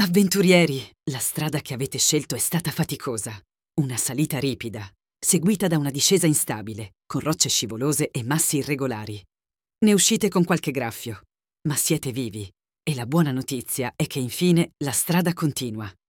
Avventurieri, la strada che avete scelto è stata faticosa. Una salita ripida, seguita da una discesa instabile, con rocce scivolose e massi irregolari. Ne uscite con qualche graffio, ma siete vivi. E la buona notizia è che infine la strada continua.